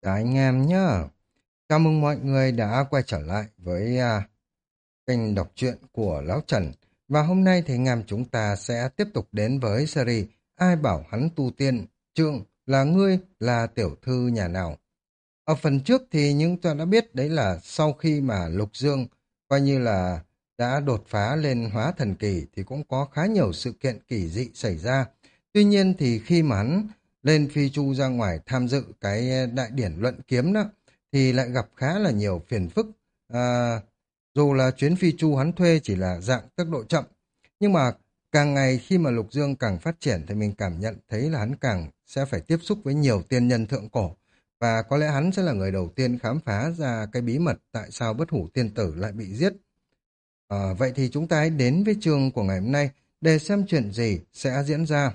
Chào anh em nhá. Chào mừng mọi người đã quay trở lại với kênh đọc truyện của Lão Trần. Và hôm nay thì anh em chúng ta sẽ tiếp tục đến với series Ai bảo hắn tu tiên, chương là ngươi là tiểu thư nhà nào. Ở phần trước thì chúng ta đã biết đấy là sau khi mà Lục Dương coi như là đã đột phá lên hóa thần kỳ thì cũng có khá nhiều sự kiện kỳ dị xảy ra. Tuy nhiên thì khi mà hắn lên phi chu ra ngoài tham dự cái đại điển luận kiếm đó thì lại gặp khá là nhiều phiền phức. À, dù là chuyến phi chu hắn thuê chỉ là dạng tốc độ chậm, nhưng mà càng ngày khi mà Lục Dương càng phát triển thì mình cảm nhận thấy là hắn càng sẽ phải tiếp xúc với nhiều tiên nhân thượng cổ. Và có lẽ hắn sẽ là người đầu tiên khám phá ra cái bí mật tại sao bất hủ tiên tử lại bị giết. Vậy thì chúng ta hãy đến với chương của ngày hôm nay để xem chuyện gì sẽ diễn ra.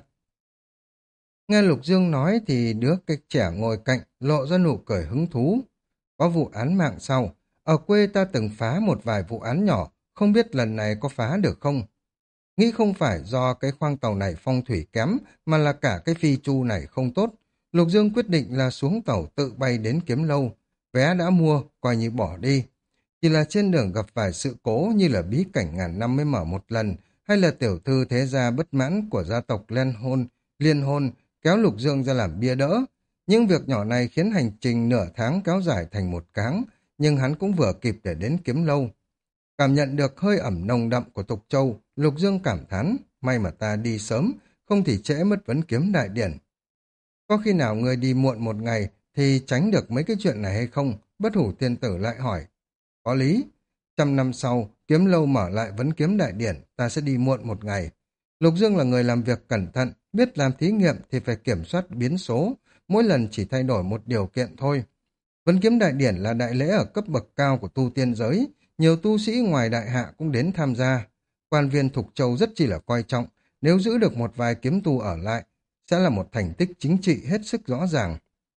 Nghe Lục Dương nói thì đứa cái trẻ ngồi cạnh lộ ra nụ cười hứng thú. Có vụ án mạng sau, ở quê ta từng phá một vài vụ án nhỏ, không biết lần này có phá được không? Nghĩ không phải do cái khoang tàu này phong thủy kém, mà là cả cái phi chu này không tốt. Lục Dương quyết định là xuống tàu tự bay đến Kiếm Lâu. Vé đã mua, coi như bỏ đi. Chỉ là trên đường gặp vài sự cố như là bí cảnh ngàn năm mới mở một lần, hay là tiểu thư thế gia bất mãn của gia tộc liên hôn, kéo Lục Dương ra làm bia đỡ. Những việc nhỏ này khiến hành trình nửa tháng kéo dài thành một tháng, nhưng hắn cũng vừa kịp để đến Kiếm Lâu. Cảm nhận được hơi ẩm nồng đậm của Tục Châu, Lục Dương cảm thán, may mà ta đi sớm, không thì trễ mất vấn kiếm đại điển. Có khi nào người đi muộn một ngày thì tránh được mấy cái chuyện này hay không? Bất hủ tiên tử lại hỏi. Có lý. 100 năm sau, Kiếm Lâu mở lại vấn kiếm đại điển, ta sẽ đi muộn một ngày. Lục Dương là người làm việc cẩn thận, biết làm thí nghiệm thì phải kiểm soát biến số, mỗi lần chỉ thay đổi một điều kiện thôi. Vấn kiếm đại điển là đại lễ ở cấp bậc cao của tu tiên giới, nhiều tu sĩ ngoài đại hạ cũng đến tham gia. Quan viên Thục Châu rất chỉ là coi trọng, nếu giữ được một vài kiếm tu ở lại, sẽ là một thành tích chính trị hết sức rõ ràng.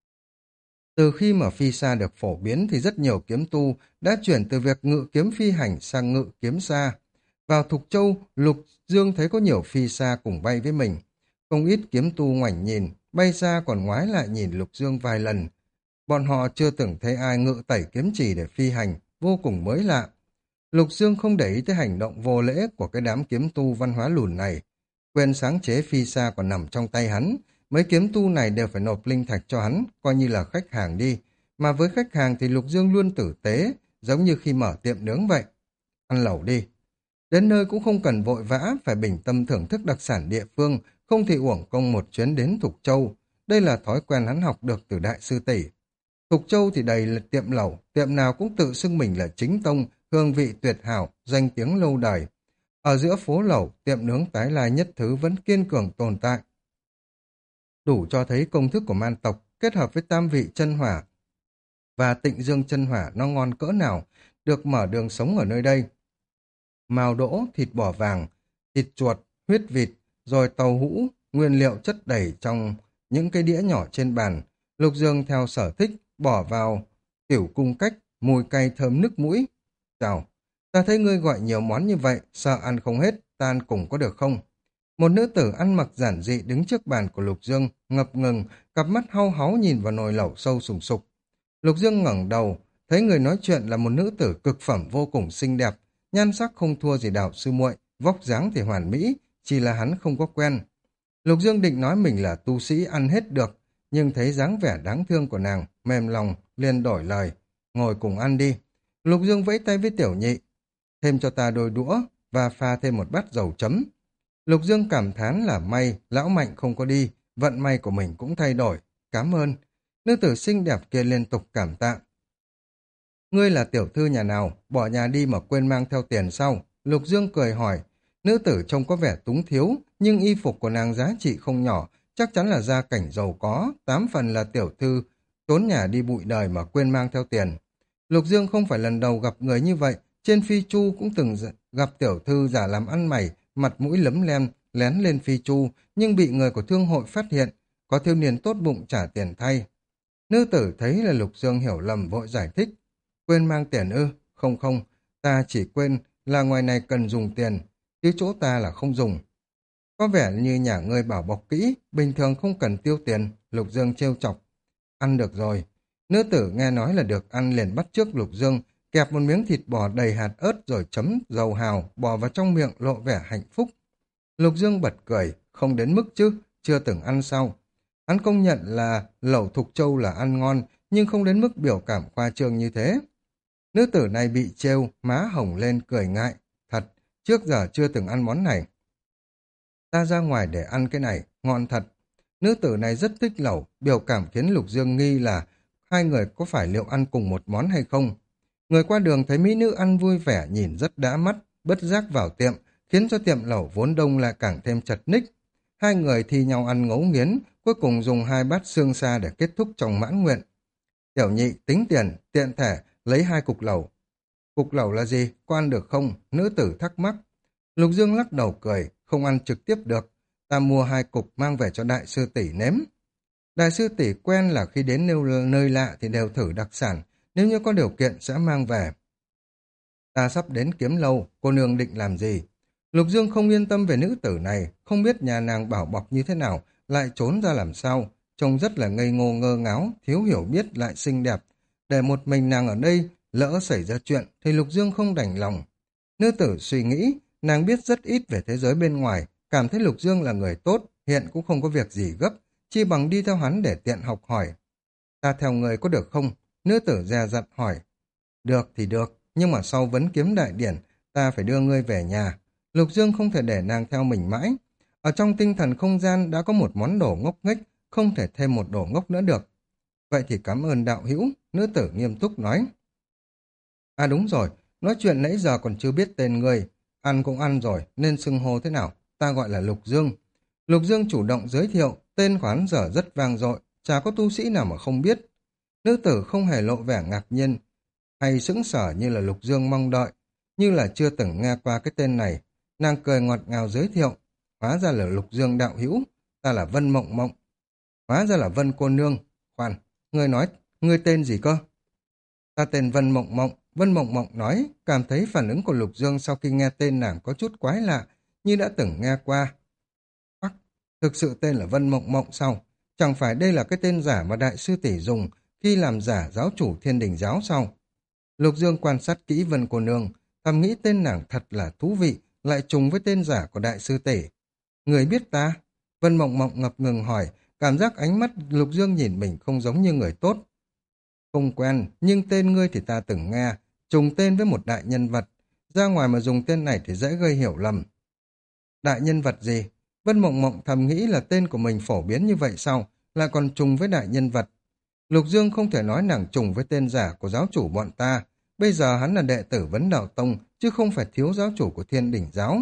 Từ khi mà phi xa được phổ biến thì rất nhiều kiếm tu đã chuyển từ việc ngự kiếm phi hành sang ngự kiếm xa. Vào Thục Châu, Lục Dương thấy có nhiều phi xa cùng bay với mình. Không ít kiếm tu ngoảnh nhìn, bay xa còn ngoái lại nhìn Lục Dương vài lần. Bọn họ chưa từng thấy ai ngự tẩy kiếm chỉ để phi hành, vô cùng mới lạ. Lục Dương không để ý tới hành động vô lễ của cái đám kiếm tu văn hóa lùn này. Quyền sáng chế phi xa còn nằm trong tay hắn. Mấy kiếm tu này đều phải nộp linh thạch cho hắn, coi như là khách hàng đi. Mà với khách hàng thì Lục Dương luôn tử tế, giống như khi mở tiệm nướng vậy. Ăn lẩu đi. Đến nơi cũng không cần vội vã, phải bình tâm thưởng thức đặc sản địa phương, không thì uổng công một chuyến đến Thục Châu. Đây là thói quen hắn học được từ đại sư tỷ. Thục Châu thì đầy là tiệm lẩu, tiệm nào cũng tự xưng mình là chính tông, hương vị tuyệt hảo, danh tiếng lâu đời. Ở giữa phố lẩu, tiệm nướng tái lai nhất thứ vẫn kiên cường tồn tại. Đủ cho thấy công thức của man tộc kết hợp với tam vị chân hỏa và tịnh dương chân hỏa nó ngon cỡ nào, được mở đường sống ở nơi đây. Mào đỗ, thịt bò vàng, thịt chuột, huyết vịt, rồi tàu hũ, nguyên liệu chất đầy trong những cái đĩa nhỏ trên bàn. Lục Dương theo sở thích, bỏ vào tiểu cung cách, mùi cay thơm nức mũi. Chào, ta thấy ngươi gọi nhiều món như vậy, sợ ăn không hết, ta ăn cùng có được không? Một nữ tử ăn mặc giản dị đứng trước bàn của Lục Dương, ngập ngừng, cặp mắt hau háu nhìn vào nồi lẩu sâu sùng sục. Lục Dương ngẩng đầu, thấy người nói chuyện là một nữ tử cực phẩm vô cùng xinh đẹp, nhan sắc không thua gì đạo sư muội, vóc dáng thì hoàn mỹ, chỉ là hắn không có quen. Lục Dương định nói mình là tu sĩ ăn hết được, nhưng thấy dáng vẻ đáng thương của nàng, mềm lòng, liền đổi lời, ngồi cùng ăn đi. Lục Dương vẫy tay với Tiểu Nhị, thêm cho ta đôi đũa và pha thêm một bát dầu chấm. Lục Dương cảm thán là may, lão Mạnh không có đi, vận may của mình cũng thay đổi. Cảm ơn. Nữ tử xinh đẹp kia liên tục cảm tạ. Ngươi là tiểu thư nhà nào, bỏ nhà đi mà quên mang theo tiền sau? Lục Dương cười hỏi. Nữ tử trông có vẻ túng thiếu, nhưng y phục của nàng giá trị không nhỏ, chắc chắn là gia cảnh giàu có, 8 phần là tiểu thư, trốn nhà đi bụi đời mà quên mang theo tiền. Lục Dương không phải lần đầu gặp người như vậy, trên phi chu cũng từng gặp tiểu thư giả làm ăn mày, mặt mũi lấm lem, lén lên phi chu, nhưng bị người của thương hội phát hiện, có thiếu niên tốt bụng trả tiền thay. Nữ tử thấy là Lục Dương hiểu lầm vội giải thích. Quên mang tiền ư? Không không, ta chỉ quên là ngoài này cần dùng tiền, chứ chỗ ta là không dùng. Có vẻ như nhà ngươi bảo bọc kỹ, bình thường không cần tiêu tiền, Lục Dương trêu chọc. Ăn được rồi. Nữ tử nghe nói là được ăn liền bắt chước Lục Dương, kẹp một miếng thịt bò đầy hạt ớt rồi chấm dầu hào, bỏ vào trong miệng lộ vẻ hạnh phúc. Lục Dương bật cười, không đến mức chứ, chưa từng ăn sau. Hắn công nhận là lẩu Thục Châu là ăn ngon, nhưng không đến mức biểu cảm khoa trương như thế. Nữ tử này bị trêu, má hồng lên cười ngại. Thật, trước giờ chưa từng ăn món này. Ta ra ngoài để ăn cái này, ngon thật. Nữ tử này rất thích lẩu, biểu cảm khiến Lục Dương nghi là hai người có phải liệu ăn cùng một món hay không. Người qua đường thấy mỹ nữ ăn vui vẻ nhìn rất đã mắt, bất giác vào tiệm, khiến cho tiệm lẩu vốn đông lại càng thêm chật ních. Hai người thi nhau ăn ngấu nghiến, cuối cùng dùng 2 bát xương xa để kết thúc trong mãn nguyện. Tiểu nhị tính tiền, tiện thể, lấy 2 cục lẩu. Cục lẩu là gì? Có ăn được không? Nữ tử thắc mắc. Lục Dương lắc đầu cười, không ăn trực tiếp được. Ta mua 2 cục mang về cho đại sư tỷ nếm. Đại sư tỷ quen là khi đến nơi lạ thì đều thử đặc sản, nếu như có điều kiện sẽ mang về. Ta sắp đến Kiếm Lâu, cô nương định làm gì? Lục Dương không yên tâm về nữ tử này, không biết nhà nàng bảo bọc như thế nào, lại trốn ra làm sao. Trông rất là ngây ngô ngơ ngáo, thiếu hiểu biết lại xinh đẹp. Để một mình nàng ở đây, lỡ xảy ra chuyện thì Lục Dương không đành lòng. Nữ tử suy nghĩ, nàng biết rất ít về thế giới bên ngoài, cảm thấy Lục Dương là người tốt, hiện cũng không có việc gì gấp, chi bằng đi theo hắn để tiện học hỏi. Ta theo người có được không? Nữ tử dè dặt hỏi. Được thì được, nhưng mà sau vấn kiếm đại điển, ta phải đưa ngươi về nhà. Lục Dương không thể để nàng theo mình mãi. Ở trong tinh thần không gian đã có một món đồ ngốc nghếch, không thể thêm một đồ ngốc nữa được. Vậy thì cảm ơn đạo hữu, nữ tử nghiêm túc nói. À đúng rồi, nói chuyện nãy giờ còn chưa biết tên ngươi. Ăn cũng ăn rồi, nên xưng hô thế nào? Ta gọi là Lục Dương. Lục Dương chủ động giới thiệu, tên của hắn giờ rất vang dội, chả có tu sĩ nào mà không biết. Nữ tử không hề lộ vẻ ngạc nhiên, hay sững sờ như là Lục Dương mong đợi, như là chưa từng nghe qua cái tên này. Nàng cười ngọt ngào giới thiệu, hóa ra là Lục Dương đạo hữu, ta là Vân Mộng Mộng. Hóa ra là Vân cô nương. Khoan, ngươi nói, ngươi tên gì cơ? Ta tên Vân Mộng Mộng. Vân Mộng Mộng nói, cảm thấy phản ứng của Lục Dương sau khi nghe tên nàng có chút quái lạ, như đã từng nghe qua. Ác, thực sự tên là Vân Mộng Mộng sao? Chẳng phải đây là cái tên giả mà đại sư tỷ dùng khi làm giả giáo chủ Thiên Đình giáo sao? Lục Dương quan sát kỹ Vân cô nương, thầm nghĩ tên nàng thật là thú vị, lại trùng với tên giả của đại sư tỷ. Người biết ta? Vân Mộng Mộng ngập ngừng hỏi, cảm giác ánh mắt Lục Dương nhìn mình không giống như người tốt. Không quen, nhưng tên ngươi thì ta từng nghe, trùng tên với một đại nhân vật. Ra ngoài mà dùng tên này thì dễ gây hiểu lầm. Đại nhân vật gì? Vân Mộng Mộng thầm nghĩ là tên của mình phổ biến như vậy sao, lại còn trùng với đại nhân vật. Lục Dương không thể nói nàng trùng với tên giả của giáo chủ bọn ta. Bây giờ hắn là đệ tử Vấn Đạo Tông, chứ không phải thiếu giáo chủ của Thiên Đỉnh giáo.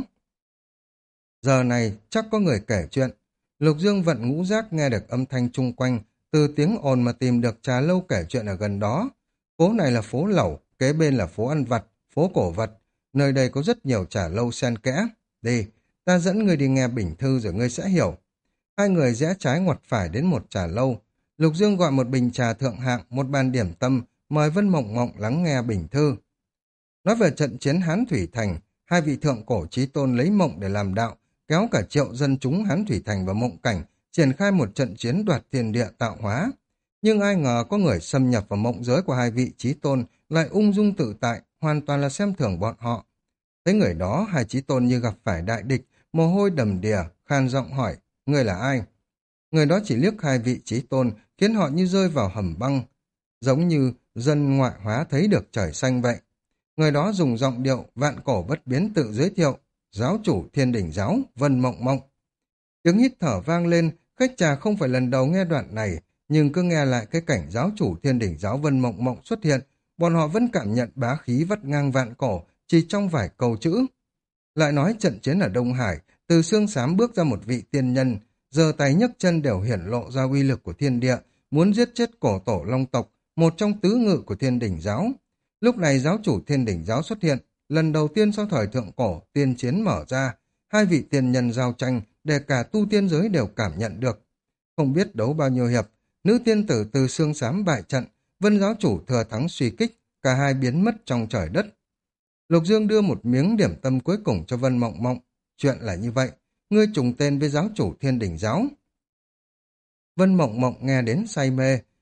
Giờ này chắc có người kể chuyện. Lục Dương vận ngũ giác nghe được âm thanh chung quanh, từ tiếng ồn mà tìm được trà lâu kể chuyện ở gần đó. Phố này là phố lẩu, kế bên là phố ăn vặt, phố cổ vật. Nơi đây có rất nhiều trà lâu xen kẽ. Đi, ta dẫn ngươi đi nghe bình thư rồi ngươi sẽ hiểu. Hai người rẽ trái ngoặt phải đến một trà lâu. Lục Dương gọi một bình trà thượng hạng, một bàn điểm tâm, mời Vân Mộng Mộng lắng nghe bình thư. Nói về trận chiến Hán Thủy Thành, hai vị thượng cổ chí tôn lấy mộng để làm đạo, kéo cả triệu dân chúng Hán Thủy Thành vào mộng cảnh, triển khai một trận chiến đoạt thiên địa tạo hóa. Nhưng ai ngờ có người xâm nhập vào mộng giới của hai vị chí tôn lại ung dung tự tại, hoàn toàn là xem thường bọn họ. Thấy người đó, hai chí tôn như gặp phải đại địch, mồ hôi đầm đìa, khan giọng hỏi, người là ai? Người đó chỉ liếc hai vị chí tôn, khiến họ như rơi vào hầm băng, giống như dân ngoại hóa thấy được trời xanh vậy. Người đó dùng giọng điệu vạn cổ bất biến tự giới thiệu, giáo chủ Thiên Đỉnh giáo, Vân Mộng Mộng. Tiếng hít thở vang lên, khách trà không phải lần đầu nghe đoạn này, nhưng cứ nghe lại cái cảnh giáo chủ Thiên Đỉnh giáo Vân Mộng Mộng xuất hiện, bọn họ vẫn cảm nhận bá khí vắt ngang vạn cổ, chỉ trong vài câu chữ. Lại nói trận chiến ở Đông Hải, từ xương xám bước ra một vị tiên nhân, giơ tay nhấc chân đều hiển lộ ra uy lực của thiên địa, muốn giết chết cổ tổ Long tộc, một trong tứ ngự của Thiên Đỉnh giáo. Lúc này giáo chủ Thiên Đỉnh giáo xuất hiện, lần đầu tiên sau thời thượng cổ, tiên chiến mở ra, hai vị tiên nhân giao tranh để cả tu tiên giới đều cảm nhận được. Không biết đấu bao nhiêu hiệp, nữ tiên tử từ xương xám bại trận, Vân giáo chủ thừa thắng suy kích, cả hai biến mất trong trời đất. Lục Dương đưa một miếng điểm tâm cuối cùng cho Vân Mộng Mộng. Chuyện là như vậy, ngươi trùng tên với giáo chủ Thiên Đỉnh giáo. Vân Mộng Mộng nghe đến say mê,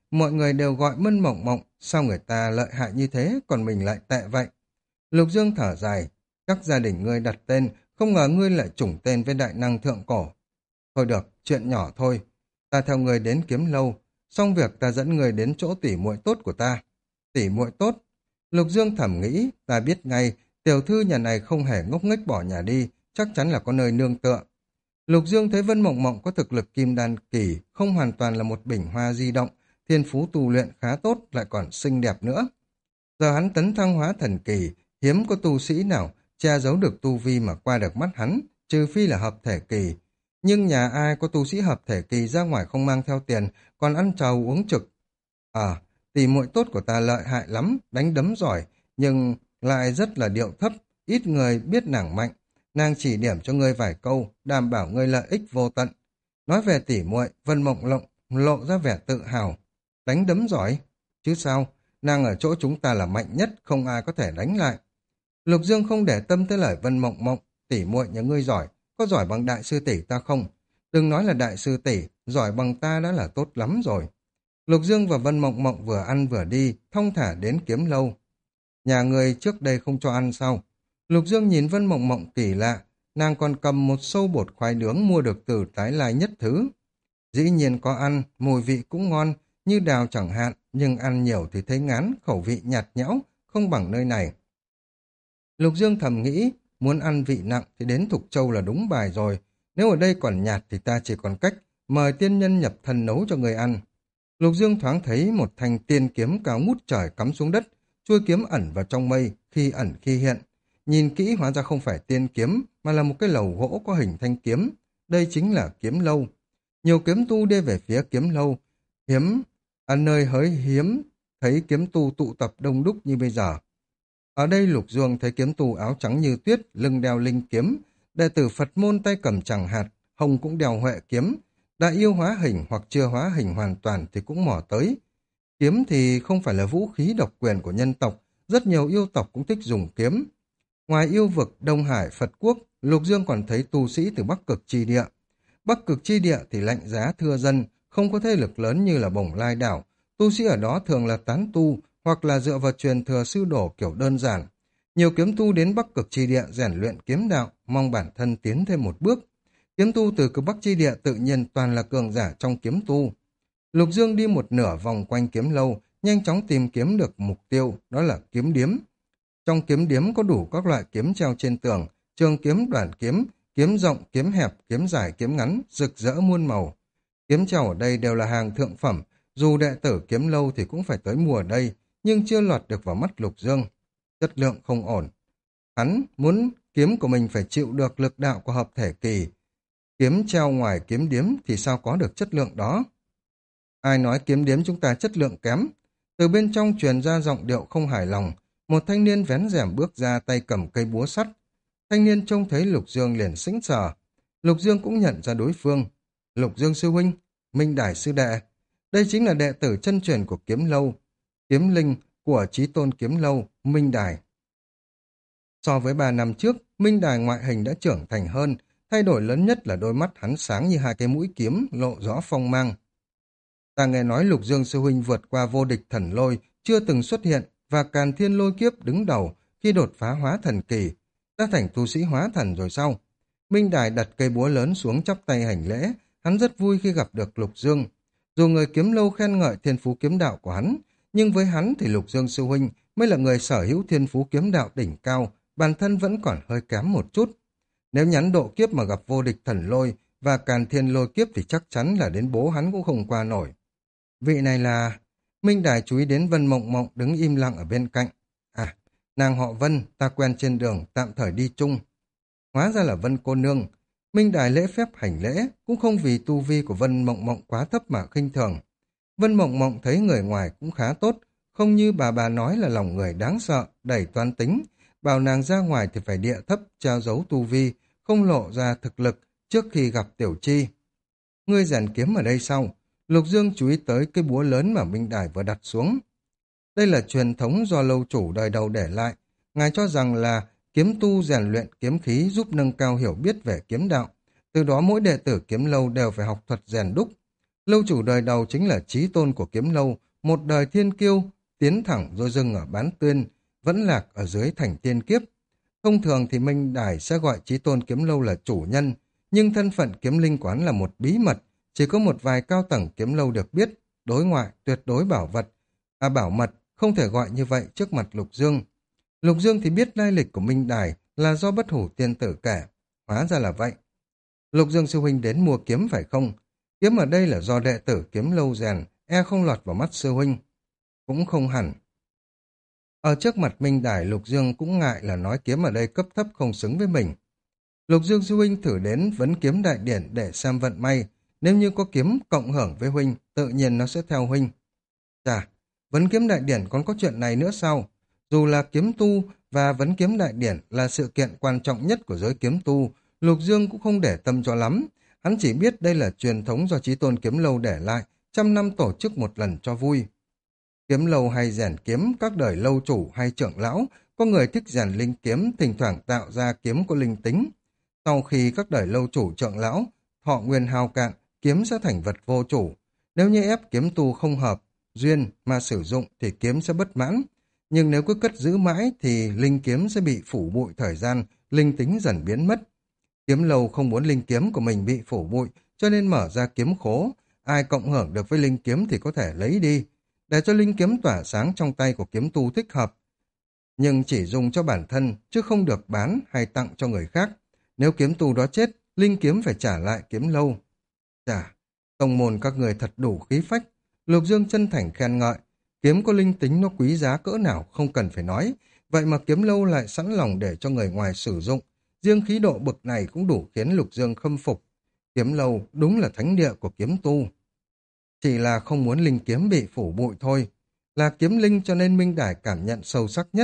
mọi người đều gọi Mân Mộng Mộng, sao người ta lợi hại như thế, còn mình lại tệ vậy? Lục Dương thở dài, các gia đình ngươi đặt tên, không ngờ ngươi lại chủng tên với đại năng thượng cổ. Thôi được, chuyện nhỏ thôi. Ta theo ngươi đến kiếm lâu, xong việc ta dẫn ngươi đến chỗ tỉ muội tốt của ta. Tỉ muội tốt? Lục Dương thầm nghĩ, ta biết ngay, tiểu thư nhà này không hề ngốc nghếch bỏ nhà đi, chắc chắn là có nơi nương tựa. Lục Dương thấy Vân Mộng Mộng có thực lực kim đan kỳ, không hoàn toàn là một bình hoa di động, thiên phú tu luyện khá tốt, lại còn xinh đẹp nữa. Giờ hắn tấn thăng hóa thần kỳ, hiếm có tu sĩ nào che giấu được tu vi mà qua được mắt hắn, trừ phi là hợp thể kỳ. Nhưng nhà ai có tu sĩ hợp thể kỳ ra ngoài không mang theo tiền, còn ăn trầu uống trực. Tỷ muội tốt của ta lợi hại lắm, đánh đấm giỏi, nhưng lại rất là điệu thấp, ít người biết nàng mạnh. Nàng chỉ điểm cho ngươi vài câu, đảm bảo ngươi lợi ích vô tận. Nói về tỷ muội, Vân Mộng Lộng lộ ra vẻ tự hào. Đánh đấm giỏi? Chứ sao, nàng ở chỗ chúng ta là mạnh nhất, không ai có thể đánh lại. Lục Dương không để tâm tới lời Vân Mộng Mộng, tỷ muội nhà ngươi giỏi, có giỏi bằng đại sư tỷ ta không? Đừng nói là đại sư tỷ, giỏi bằng ta đã là tốt lắm rồi. Lục Dương và Vân Mộng Mộng vừa ăn vừa đi, thong thả đến kiếm lâu. Nhà ngươi trước đây không cho ăn sao? Lục Dương nhìn Vân Mộng Mộng kỳ lạ, nàng còn cầm một xâu bột khoai nướng mua được từ Tái Lai Nhất Thứ. Dĩ nhiên có ăn, mùi vị cũng ngon, như đào chẳng hạn, nhưng ăn nhiều thì thấy ngán, khẩu vị nhạt nhẽo, không bằng nơi này. Lục Dương thầm nghĩ, muốn ăn vị nặng thì đến Thục Châu là đúng bài rồi. Nếu ở đây còn nhạt thì ta chỉ còn cách mời tiên nhân nhập thân nấu cho người ăn. Lục Dương thoáng thấy một thanh tiên kiếm cao ngút trời cắm xuống đất, chuôi kiếm ẩn vào trong mây, khi ẩn khi hiện. Nhìn kỹ hóa ra không phải tiên kiếm, mà là một cái lầu gỗ có hình thanh kiếm. Đây chính là kiếm lâu. Nhiều kiếm tu đi về phía kiếm lâu, nơi hới hiếm, thấy kiếm tu tụ tập đông đúc như bây giờ. Ở đây Lục Dương thấy kiếm tu áo trắng như tuyết, lưng đeo linh kiếm, đệ tử Phật môn tay cầm chẳng hạt, hồng cũng đeo huệ kiếm, đại yêu hóa hình hoặc chưa hóa hình hoàn toàn thì cũng mò tới. Kiếm thì không phải là vũ khí độc quyền của nhân tộc, rất nhiều yêu tộc cũng thích dùng kiếm. Ngoài yêu vực Đông Hải, Phật Quốc, Lục Dương còn thấy tu sĩ từ Bắc Cực Chi Địa. Bắc Cực Chi Địa thì lạnh giá thưa dân, không có thế lực lớn như là Bồng Lai Đảo. Tu sĩ ở đó thường là tán tu, hoặc là dựa vào truyền thừa sư đổ kiểu đơn giản. Nhiều kiếm tu đến Bắc Cực Chi Địa rèn luyện kiếm đạo, mong bản thân tiến thêm một bước. Kiếm tu từ cực Bắc Chi Địa tự nhiên toàn là cường giả trong kiếm tu. Lục Dương đi một nửa vòng quanh kiếm lâu, nhanh chóng tìm kiếm được mục tiêu, đó là kiếm điếm. Trong kiếm điếm có đủ các loại kiếm treo trên tường, trường kiếm, đoạn kiếm, kiếm rộng, kiếm hẹp, kiếm dài, kiếm ngắn, rực rỡ muôn màu. Kiếm treo ở đây đều là hàng thượng phẩm, dù đệ tử kiếm lâu thì cũng phải tới mua ở đây, nhưng chưa lọt được vào mắt Lục Dương. Chất lượng không ổn. Hắn muốn kiếm của mình phải chịu được lực đạo của hợp thể kỳ. Kiếm treo ngoài kiếm điếm thì sao có được chất lượng đó? Ai nói kiếm điếm chúng ta chất lượng kém? Từ bên trong truyền ra giọng điệu không hài lòng, một thanh niên vén rèm bước ra tay cầm cây búa sắt. Thanh niên trông thấy Lục Dương liền sững sờ. Lục Dương cũng nhận ra đối phương. Lục Dương sư huynh, Minh Đài sư đệ. Đây chính là đệ tử chân truyền của kiếm lâu, kiếm linh của Chí Tôn kiếm lâu, Minh Đài. So với 3 năm trước, Minh Đài ngoại hình đã trưởng thành hơn, thay đổi lớn nhất là đôi mắt hắn sáng như hai cái mũi kiếm, lộ rõ phong mang. Ta nghe nói Lục Dương sư huynh vượt qua vô địch thần lôi, chưa từng xuất hiện, và Càn Thiên lôi kiếp đứng đầu khi đột phá hóa thần kỳ. Ta thành tu sĩ hóa thần rồi sao? Minh Đài đặt cây búa lớn xuống chắp tay hành lễ, hắn rất vui khi gặp được Lục Dương. Dù người kiếm lâu khen ngợi thiên phú kiếm đạo của hắn, nhưng với hắn thì Lục Dương sư huynh mới là người sở hữu thiên phú kiếm đạo đỉnh cao, bản thân vẫn còn hơi kém một chút. Nếu nhắn độ kiếp mà gặp vô địch thần lôi và Càn Thiên lôi kiếp thì chắc chắn là đến bố hắn cũng không qua nổi. Vị này là... Minh Đài chú ý đến Vân Mộng Mộng đứng im lặng ở bên cạnh. À, nàng họ Vân, ta quen trên đường, tạm thời đi chung. Hóa ra là Vân cô nương. Minh Đài lễ phép hành lễ, cũng không vì tu vi của Vân Mộng Mộng quá thấp mà khinh thường. Vân Mộng Mộng thấy người ngoài cũng khá tốt, không như bà nói là lòng người đáng sợ, đầy toan tính. Bảo nàng ra ngoài thì phải địa thấp, trao giấu tu vi, không lộ ra thực lực trước khi gặp Tiểu Chi. Ngươi rèn kiếm ở đây sau. Lục Dương chú ý tới cái búa lớn mà Minh Đài vừa đặt xuống. Đây là truyền thống do lâu chủ đời đầu để lại. Ngài cho rằng là kiếm tu rèn luyện kiếm khí giúp nâng cao hiểu biết về kiếm đạo. Từ đó mỗi đệ tử kiếm lâu đều phải học thuật rèn đúc. Lâu chủ đời đầu chính là chí tôn của kiếm lâu, một đời thiên kiêu, tiến thẳng rồi dừng ở bán tuyên, vẫn lạc ở dưới thành tiên kiếp. Thông thường thì Minh Đài sẽ gọi chí tôn kiếm lâu là chủ nhân, nhưng thân phận kiếm linh quán là một bí mật, chỉ có một vài cao tầng kiếm lâu được biết, đối ngoại tuyệt đối bảo mật, không thể gọi như vậy trước mặt Lục Dương. Lục Dương thì biết lai lịch của Minh Đài là do Bất Hủ tiên tử kể, hóa ra là vậy. Lục Dương sư huynh đến mua kiếm phải không? Kiếm ở đây là do đệ tử kiếm lâu rèn, không lọt vào mắt sư huynh. Cũng không hẳn. Ở trước mặt Minh Đài, Lục Dương cũng ngại là nói kiếm ở đây cấp thấp không xứng với mình. Lục Dương sư huynh thử đến vấn kiếm đại điển để xem vận may. Nếu như có kiếm cộng hưởng với huynh, tự nhiên nó sẽ theo huynh. Chà, vấn kiếm đại điển còn có chuyện này nữa sao? Dù là kiếm tu và vấn kiếm đại điển là sự kiện quan trọng nhất của giới kiếm tu, Lục Dương cũng không để tâm cho lắm. Hắn chỉ biết đây là truyền thống do Chí Tôn kiếm lâu để lại, trăm năm tổ chức một lần cho vui. Kiếm lâu hay rèn kiếm, các đời lâu chủ hay trưởng lão, có người thích rèn linh kiếm, thỉnh thoảng tạo ra kiếm có linh tính. Sau khi các đời lâu chủ trưởng lão, thọ nguyên hao cạn, kiếm sẽ thành vật vô chủ. Nếu như ép kiếm tu không hợp, duyên mà sử dụng thì kiếm sẽ bất mãn. Nhưng nếu cứ cất giữ mãi thì linh kiếm sẽ bị phủ bụi thời gian, linh tính dần biến mất. Kiếm lâu không muốn linh kiếm của mình bị phủ bụi, cho nên mở ra kiếm khố. Ai cộng hưởng được với linh kiếm thì có thể lấy đi, để cho linh kiếm tỏa sáng trong tay của kiếm tu thích hợp. Nhưng chỉ dùng cho bản thân, chứ không được bán hay tặng cho người khác. Nếu kiếm tu đó chết, linh kiếm phải trả lại kiếm lâu. Chà, tông môn các người thật đủ khí phách. Lục Dương chân thành khen ngợi. Kiếm có linh tính nó quý giá cỡ nào không cần phải nói. Vậy mà kiếm lâu lại sẵn lòng để cho người ngoài sử dụng. Riêng khí độ bực này cũng đủ khiến Lục Dương khâm phục. Kiếm lâu đúng là thánh địa của kiếm tu. Chỉ là không muốn linh kiếm bị phủ bụi thôi. Là kiếm linh cho nên Minh Đài cảm nhận sâu sắc nhất.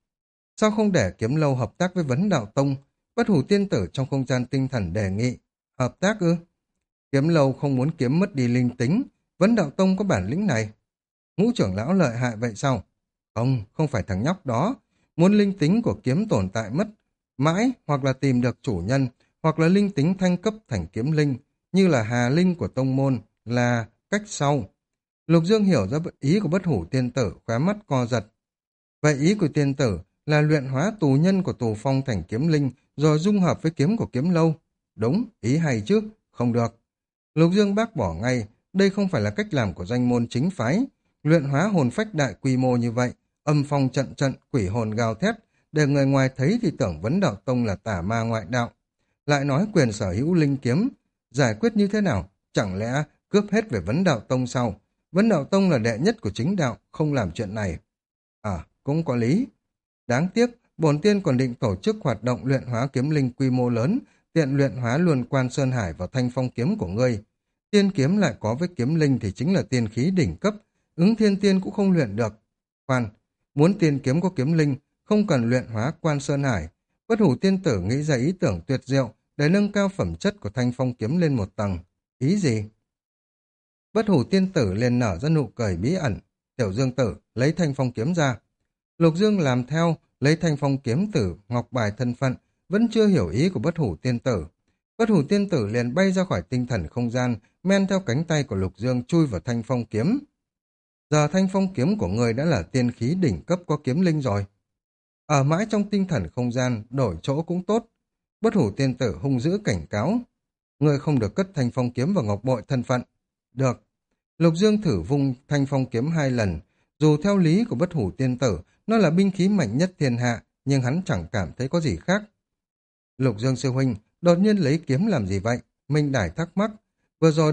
Sao không để kiếm lâu hợp tác với Vấn Đạo Tông? Bất Hủ tiên tử trong không gian tinh thần đề nghị. Hợp tác ư? Kiếm lâu không muốn kiếm mất đi linh tính. Vấn Đạo Tông có bản lĩnh này. Ngũ trưởng lão lợi hại vậy sao? Không, không phải thằng nhóc đó. Muốn linh tính của kiếm tồn tại mất mãi, hoặc là tìm được chủ nhân, hoặc là linh tính thăng cấp thành kiếm linh, như là hà linh của tông môn, là cách sau. Lục Dương hiểu ra ý của Bất Hủ tiên tử, khóe mắt co giật. Vậy ý của tiên tử là luyện hóa tù nhân của tù phong thành kiếm linh, rồi dung hợp với kiếm của kiếm lâu. Đúng, ý hay chứ, không được. Lục Dương bác bỏ ngay, đây không phải là cách làm của danh môn chính phái. Luyện hóa hồn phách đại quy mô như vậy, âm phong trận trận, quỷ hồn gào thét, để người ngoài thấy thì tưởng Vấn Đạo Tông là tà ma ngoại đạo. Lại nói quyền sở hữu linh kiếm, giải quyết như thế nào? Chẳng lẽ cướp hết về Vấn Đạo Tông sau? Vấn Đạo Tông là đệ nhất của chính đạo, không làm chuyện này. À, cũng có lý. Đáng tiếc, bổn tiên còn định tổ chức hoạt động luyện hóa kiếm linh quy mô lớn, tiện luyện hóa luân quan Sơn Hải vào thanh phong kiếm của ngươi. Tiên kiếm lại có với kiếm linh thì chính là tiên khí đỉnh cấp, ứng thiên tiên cũng không luyện được. Khoan, muốn tiên kiếm có kiếm linh, không cần luyện hóa quan Sơn Hải. Bất Hủ tiên tử nghĩ ra ý tưởng tuyệt diệu để nâng cao phẩm chất của thanh phong kiếm lên một tầng. Ý gì? Bất Hủ tiên tử liền nở ra nụ cười bí ẩn. Tiểu Dương tử lấy thanh phong kiếm ra. Lục Dương làm theo, lấy thanh phong kiếm tử ngọc bài thân phận, vẫn chưa hiểu ý của Bất Hủ tiên tử. Bất Hủ tiên tử liền bay ra khỏi tinh thần không gian, men theo cánh tay của Lục Dương chui vào thanh phong kiếm. Giờ thanh phong kiếm của người đã là tiên khí đỉnh cấp có kiếm linh rồi. Ở mãi trong tinh thần không gian, đổi chỗ cũng tốt. Bất Hủ tiên tử hung dữ cảnh cáo. Người không được cất thanh phong kiếm vào ngọc bội thân phận. Được. Lục Dương thử vung thanh phong kiếm 2 lần. Dù theo lý của Bất Hủ tiên tử, nó là binh khí mạnh nhất thiên hạ, nhưng hắn chẳng cảm thấy có gì khác. Lục Dương sư huynh, đột nhiên lấy kiếm làm gì vậy? Minh Đài thắc mắc. Vừa rồi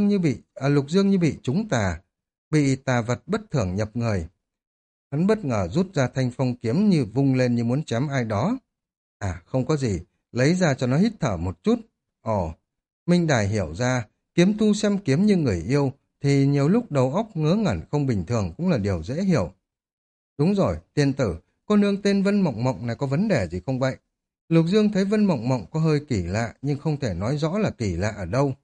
Lục Dương như bị trúng tà, bị tà vật bất thường nhập người. Hắn bất ngờ rút ra thanh phong kiếm như vung lên như muốn chém ai đó. À, không có gì, lấy ra cho nó hít thở một chút. Ồ, Minh Đài hiểu ra, kiếm tu xem kiếm như người yêu, thì nhiều lúc đầu óc ngớ ngẩn không bình thường cũng là điều dễ hiểu. Đúng rồi, tiên tử, cô nương tên Vân Mộng Mộng này có vấn đề gì không vậy? Lục Dương thấy Vân Mộng Mộng có hơi kỳ lạ, nhưng không thể nói rõ là kỳ lạ ở đâu.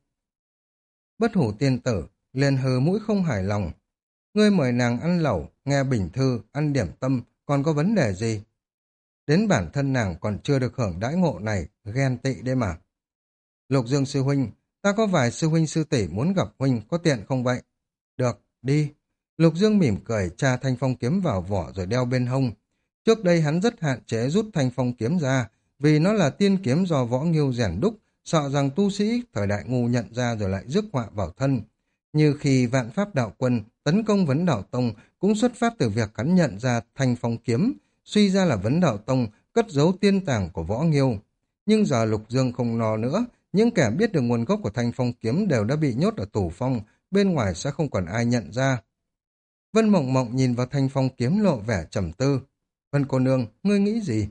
Bất Hủ tiên tử liền hừ mũi không hài lòng. Ngươi mời nàng ăn lẩu, nghe bình thư, ăn điểm tâm, còn có vấn đề gì? Đến bản thân nàng còn chưa được hưởng đãi ngộ này, ghen tị đấy mà. Lục Dương sư huynh, Ta có vài sư huynh sư tỷ muốn gặp huynh, có tiện không vậy? Được, đi. Lục Dương mỉm cười, tra thanh phong kiếm vào vỏ rồi đeo bên hông. Trước đây hắn rất hạn chế rút thanh phong kiếm ra, vì nó là tiên kiếm do Võ Nghiêu rèn đúc, sợ rằng tu sĩ thời đại ngu nhận ra rồi lại rước họa vào thân. Như khi Vạn Pháp Đạo Quân tấn công Vấn Đạo Tông cũng xuất phát từ việc hắn nhận ra thanh phong kiếm, suy ra là Vấn Đạo Tông cất giấu tiên tàng của Võ Nghiêu. Nhưng giờ Lục Dương không lo nữa, những kẻ biết được nguồn gốc của thanh phong kiếm đều đã bị nhốt ở tù phong, bên ngoài sẽ không còn ai nhận ra. Vân Mộng Mộng nhìn vào thanh phong kiếm lộ vẻ trầm tư. Vân cô nương, ngươi nghĩ gì?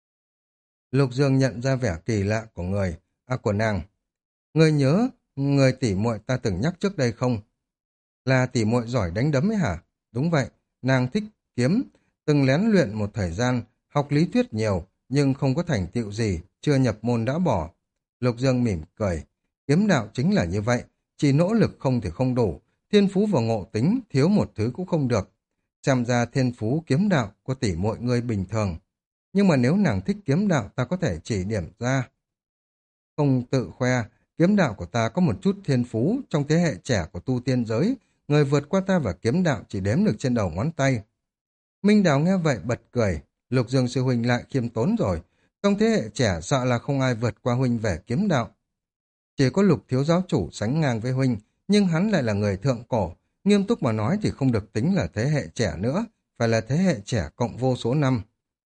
Lục Dương nhận ra vẻ kỳ lạ của nàng. Ngươi nhớ, người tỉ muội ta từng nhắc trước đây không? Là tỉ muội giỏi đánh đấm ấy hả? Đúng vậy, nàng thích kiếm, từng lén luyện một thời gian, học lý thuyết nhiều, nhưng không có thành tựu gì, chưa nhập môn đã bỏ. Lục Dương mỉm cười, kiếm đạo chính là như vậy, chỉ nỗ lực không thì không đủ, thiên phú và ngộ tính thiếu một thứ cũng không được. Xem ra thiên phú kiếm đạo của tỷ muội người bình thường. Nhưng mà nếu nàng thích kiếm đạo ta có thể chỉ điểm ra. Không tự khoe, kiếm đạo của ta có một chút thiên phú trong thế hệ trẻ của tu tiên giới, người vượt qua ta và kiếm đạo chỉ đếm được trên đầu ngón tay. Minh Đào nghe vậy bật cười, Lục Dương sư huynh lại khiêm tốn rồi, trong thế hệ trẻ sợ là không ai vượt qua huynh về kiếm đạo. Chỉ có Lục thiếu giáo chủ sánh ngang với huynh, nhưng hắn lại là người thượng cổ, nghiêm túc mà nói thì không được tính là thế hệ trẻ nữa, phải là thế hệ trẻ cộng vô số năm.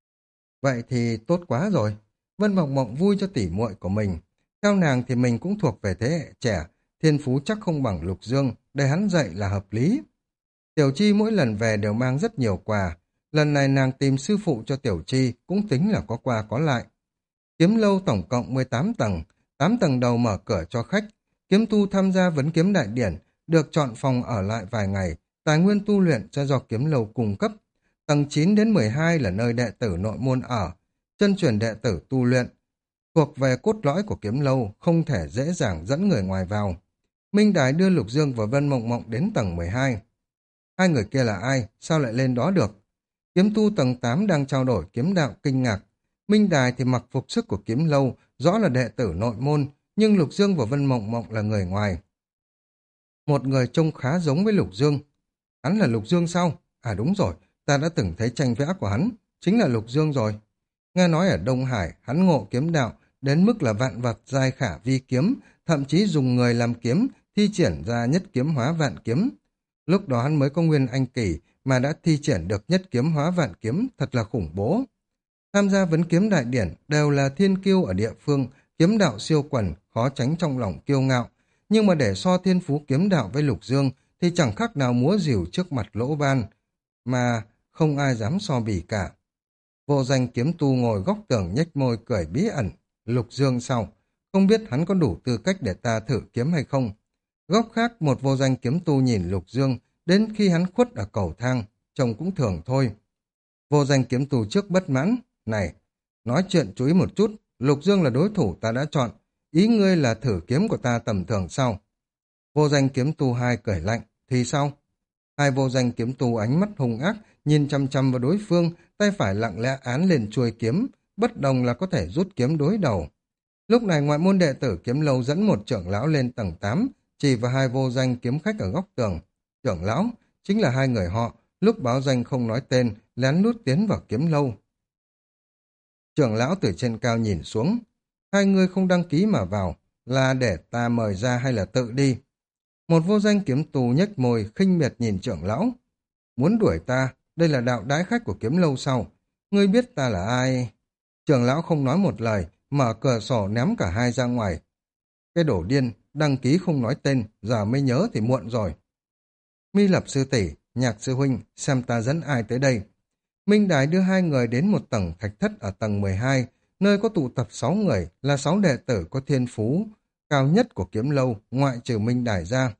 Vậy thì tốt quá rồi. Vân Mộng Mộng vui cho tỉ muội của mình. Theo nàng thì mình cũng thuộc về thế hệ trẻ, thiên phú chắc không bằng Lục Dương, để hắn dạy là hợp lý. Tiểu Chi mỗi lần về đều mang rất nhiều quà. Lần này nàng tìm sư phụ cho Tiểu Chi cũng tính là có quà có lại. Kiếm lâu tổng cộng 18 tầng, 8 tầng đầu mở cửa cho khách. Kiếm tu tham gia vấn kiếm đại điển, được chọn phòng ở lại vài ngày, tài nguyên tu luyện sẽ do kiếm lâu cung cấp. Tầng 9 đến 12 là nơi đệ tử nội môn ở, chân truyền đệ tử tu luyện. Thuộc về cốt lõi của kiếm lâu, không thể dễ dàng dẫn người ngoài vào. Minh Đài đưa Lục Dương và Vân Mộng Mộng đến tầng 12. Hai người kia là ai? Sao lại lên đó được? Kiếm tu tầng 8 đang trao đổi kiếm đạo kinh ngạc. Minh Đài thì mặc phục sức của kiếm lâu, rõ là đệ tử nội môn, nhưng Lục Dương và Vân Mộng Mộng là người ngoài. Một người trông khá giống với Lục Dương. Hắn là Lục Dương sao? À đúng rồi, ta đã từng thấy tranh vẽ của hắn, chính là Lục Dương rồi. Nghe nói ở Đông Hải, hắn ngộ kiếm đạo, đến mức là vạn vật giai khả vi kiếm, thậm chí dùng người làm kiếm, thi triển ra nhất kiếm hóa vạn kiếm. Lúc đó hắn mới có nguyên anh kỳ, mà đã thi triển được nhất kiếm hóa vạn kiếm, thật là khủng bố. Tham gia vấn kiếm đại điển đều là thiên kiêu ở địa phương, kiếm đạo siêu quần, khó tránh trong lòng kiêu ngạo. Nhưng mà để so thiên phú kiếm đạo với Lục Dương thì chẳng khác nào múa rìu trước mặt lỗ ban, mà không ai dám so bì cả. Vô danh kiếm tu ngồi góc tường nhếch môi cười bí ẩn. Lục Dương sao? Không biết hắn có đủ tư cách để ta thử kiếm hay không? Góc khác một vô danh kiếm tu nhìn Lục Dương, đến khi hắn khuất ở cầu thang, trông cũng thường thôi. Vô danh kiếm tu trước bất mãn. Này, nói chuyện chú ý một chút, Lục Dương là đối thủ ta đã chọn. Ý ngươi là thử kiếm của ta tầm thường sao? Vô danh kiếm tu hai cười lạnh. Thì sao? Hai vô danh kiếm tu ánh mắt hung ác, nhìn chăm chăm vào đối phương, tay phải lặng lẽ án lên chuôi kiếm, bất đồng là có thể rút kiếm đối đầu. Lúc này ngoại môn đệ tử kiếm lâu dẫn một trưởng lão lên tầng 8, chỉ vào hai vô danh kiếm khách ở góc tường. Trưởng lão, chính là hai người họ, lúc báo danh không nói tên, lén lút tiến vào kiếm lâu. Trưởng lão từ trên cao nhìn xuống, hai người không đăng ký mà vào, là để ta mời ra hay là tự đi? Một vô danh kiếm tù nhếch môi, khinh miệt nhìn trưởng lão. Muốn đuổi ta, đây là đạo đái khách của kiếm lâu sau. Ngươi biết ta là ai? Trưởng lão không nói một lời, mở cửa sổ ném cả hai ra ngoài. Cái đổ điên, đăng ký không nói tên, giờ mới nhớ thì muộn rồi. Mi Lập sư tỷ, Nhạc sư huynh, xem ta dẫn ai tới đây. Minh Đài đưa hai người đến một tầng thạch thất ở tầng 12, nơi có tụ tập 6 người, là 6 đệ tử có thiên phú cao nhất của kiếm lâu, ngoại trừ Minh Đài ra.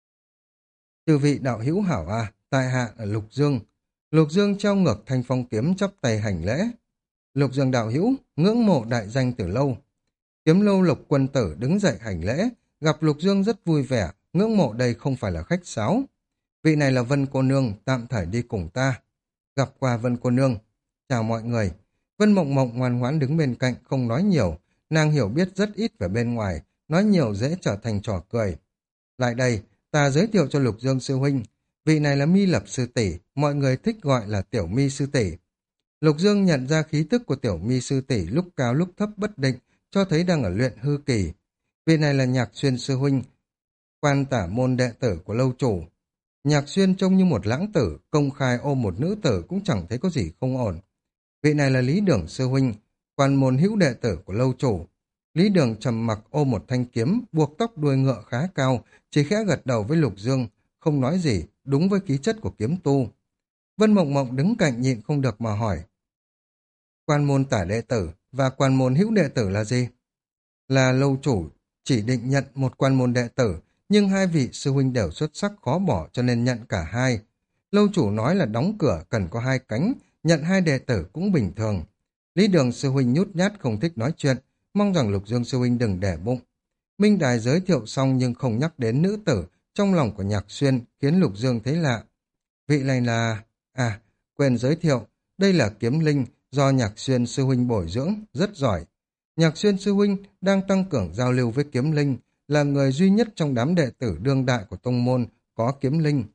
Chư vị đạo hữu hảo à, tại hạ ở Lục Dương. Lục Dương treo ngược thanh phong kiếm chắp tay hành lễ. Lục Dương đạo hữu, ngưỡng mộ đại danh từ lâu. Kiếm lâu Lục quân tử đứng dậy hành lễ, gặp Lục Dương rất vui vẻ, ngưỡng mộ đây không phải là khách sáo. Vị này là Vân cô nương, tạm thời đi cùng ta. Gặp qua Vân cô nương. Chào mọi người. Vân Mộng Mộng ngoan ngoãn đứng bên cạnh, không nói nhiều. Nàng hiểu biết rất ít về bên ngoài, nói nhiều dễ trở thành trò cười. Lại đây, ta giới thiệu cho Lục Dương sư huynh. Vị này là Mi Lập sư tỷ, mọi người thích gọi là Tiểu Mi sư tỷ. Lục Dương nhận ra khí tức của Tiểu Mi sư tỷ lúc cao lúc thấp bất định, cho thấy đang ở luyện hư kỳ. Vị này là Nhạc Xuyên sư huynh, quan tả môn đệ tử của lâu chủ. Nhạc Xuyên trông như một lãng tử, công khai ôm một nữ tử cũng chẳng thấy có gì không ổn. Vị này là Lý Đường sư huynh, quan môn hữu đệ tử của lâu chủ. Lý Đường trầm mặc ôm một thanh kiếm, buộc tóc đuôi ngựa khá cao, chỉ khẽ gật đầu với Lục Dương, không nói gì, đúng với khí chất của kiếm tu. Vân Mộng Mộng đứng cạnh nhịn không được mà hỏi. Quan môn tả đệ tử và quan môn hữu đệ tử là gì? Là lâu chủ chỉ định nhận một quan môn đệ tử, nhưng hai vị sư huynh đều xuất sắc khó bỏ cho nên nhận cả hai. Lâu chủ nói là đóng cửa cần có hai cánh, nhận hai đệ tử cũng bình thường. Lý Đường sư huynh nhút nhát không thích nói chuyện, mong rằng Lục Dương sư huynh đừng để bụng. Minh Đài giới thiệu xong nhưng không nhắc đến nữ tử trong lòng của Nhạc Xuyên, khiến Lục Dương thấy lạ. Vị này là... quên giới thiệu, đây là Kiếm Linh do Nhạc Xuyên sư huynh bồi dưỡng, rất giỏi. Nhạc Xuyên sư huynh đang tăng cường giao lưu với Kiếm Linh, là người duy nhất trong đám đệ tử đương đại của tông môn có Kiếm Linh.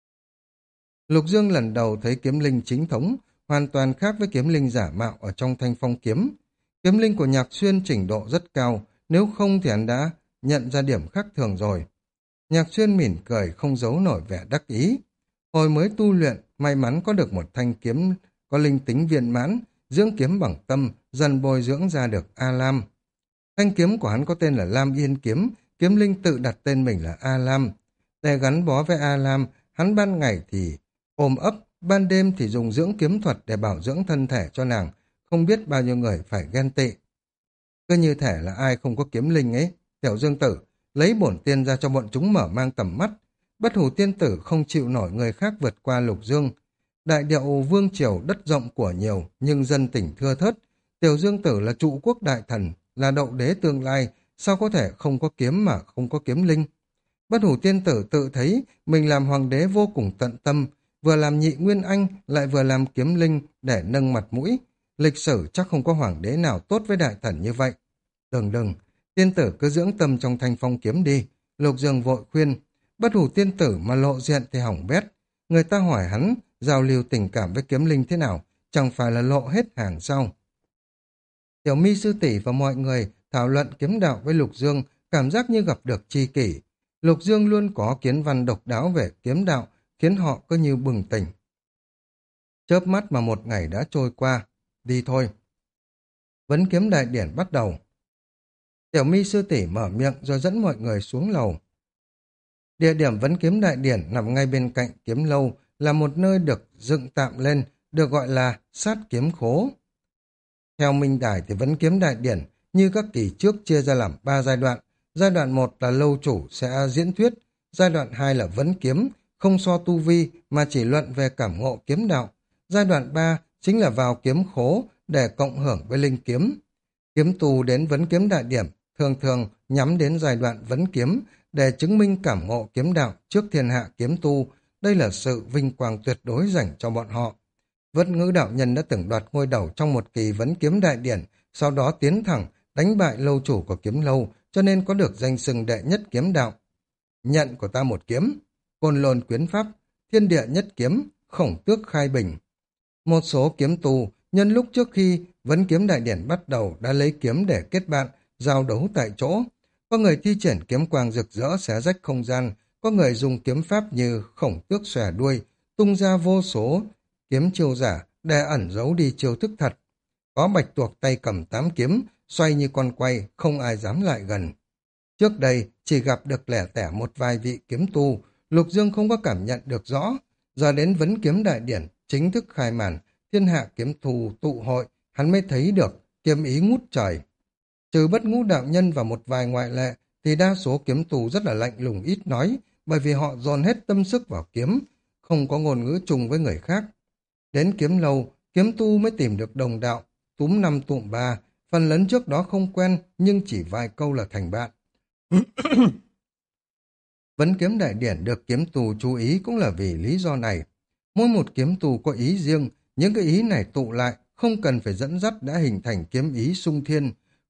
Lục Dương lần đầu thấy Kiếm Linh chính thống, hoàn toàn khác với Kiếm Linh giả mạo ở trong Thanh Phong kiếm. Kiếm Linh của Nhạc Xuyên trình độ rất cao, nếu không thì hắn đã nhận ra điểm khác thường rồi. Nhạc Xuyên mỉm cười không giấu nổi vẻ đắc ý. Hồi mới tu luyện, may mắn có được một thanh kiếm có linh tính viên mãn, dưỡng kiếm bằng tâm, dần bồi dưỡng ra được A-Lam. Thanh kiếm của hắn có tên là Lam Yên kiếm, Kiếm Linh tự đặt tên mình là A-Lam. Để gắn bó với A-Lam, hắn ban ngày thì ôm ấp, ban đêm thì dùng dưỡng kiếm thuật để bảo dưỡng thân thể cho nàng, không biết bao nhiêu người phải ghen tị. Cứ như thể là ai không có kiếm linh ấy. Tiểu Dương Tử, lấy bổn tiên ra cho bọn chúng mở mang tầm mắt. Bất Hủ tiên tử không chịu nổi người khác vượt qua Lục Dương. Đại điệu vương triều đất rộng của nhiều, nhưng dân tỉnh thưa thớt. Tiểu Dương Tử là trụ quốc đại thần, là đậu đế tương lai, sao có thể không có kiếm mà không có kiếm linh? Bất Hủ tiên tử tự thấy mình làm hoàng đế vô cùng tận tâm, vừa làm nhị nguyên anh lại vừa làm kiếm linh để nâng mặt mũi. Lịch sử chắc không có hoàng đế nào tốt với đại thần như vậy. Đừng, tiên tử cứ dưỡng tâm trong Thanh Phong kiếm đi. Lục Dương vội khuyên. Bất Hủ tiên tử mà lộ diện thì hỏng bét. Người ta hỏi hắn giao lưu tình cảm với kiếm linh thế nào, chẳng phải là lộ hết hàng sao? Tiểu Mi sư tỷ và mọi người thảo luận kiếm đạo với Lục Dương, cảm giác như gặp được tri kỷ. Lục Dương luôn có kiến văn độc đáo về kiếm đạo, khiến họ cứ như bừng tỉnh. Chớp mắt mà một ngày đã trôi qua. Đi thôi. Vấn kiếm đại điển bắt đầu. Tiểu Mi sư tỷ mở miệng rồi dẫn mọi người xuống lầu. Địa điểm vấn kiếm đại điển nằm ngay bên cạnh kiếm lâu, là một nơi được dựng tạm lên, được gọi là sát kiếm khố. Theo Minh Đài thì vấn kiếm đại điển như các kỳ trước chia ra làm 3 giai đoạn. Giai đoạn 1 là lâu chủ sẽ diễn thuyết, giai đoạn 2 là vấn kiếm, không so tu vi mà chỉ luận về cảm ngộ kiếm đạo. Giai đoạn 3 chính là vào kiếm khố để cộng hưởng với linh kiếm. Kiếm tu đến vấn kiếm đại điểm thường thường nhắm đến giai đoạn vấn kiếm để chứng minh cảm ngộ kiếm đạo trước thiên hạ kiếm tu. Đây là sự vinh quang tuyệt đối dành cho bọn họ. Vất Ngữ đạo nhân đã từng đoạt ngôi đầu trong một kỳ vấn kiếm đại điển, sau đó tiến thẳng đánh bại lâu chủ của kiếm lâu, cho nên có được danh xưng đệ nhất kiếm đạo. Nhận của ta một kiếm, Côn Lôn quyến pháp, Thiên địa nhất kiếm, Khổng tước khai bình. Một số kiếm tu nhân lúc trước khi vấn kiếm đại điển bắt đầu đã lấy kiếm để kết bạn, giao đấu tại chỗ. Có người thi triển kiếm quang rực rỡ xé rách không gian, có người dùng kiếm pháp như Khổng tước xòe đuôi, tung ra vô số kiếm chiêu giả để ẩn giấu đi chiêu thức thật. Có bạch tuộc tay cầm 8 kiếm, xoay như con quay, không ai dám lại gần. Trước đây chỉ gặp được lẻ tẻ một vài vị kiếm tu, Lục Dương không có cảm nhận được rõ. Giờ đến vấn kiếm đại điển chính thức khai màn, thiên hạ kiếm tu tụ hội, hắn mới thấy được kiếm ý ngút trời. Trừ Bất Ngũ đạo nhân và một vài ngoại lệ, thì đa số kiếm tu rất là lạnh lùng ít nói, bởi vì họ dồn hết tâm sức vào kiếm, không có ngôn ngữ chung với người khác. Đến kiếm lâu, kiếm tu mới tìm được đồng đạo, túm năm tụm ba, phần lớn trước đó không quen, nhưng chỉ vài câu là thành bạn. Vấn kiếm đại điển được kiếm tu chú ý cũng là vì lý do này. Mỗi một kiếm tu có ý riêng, những cái ý này tụ lại, không cần phải dẫn dắt đã hình thành kiếm ý sung thiên.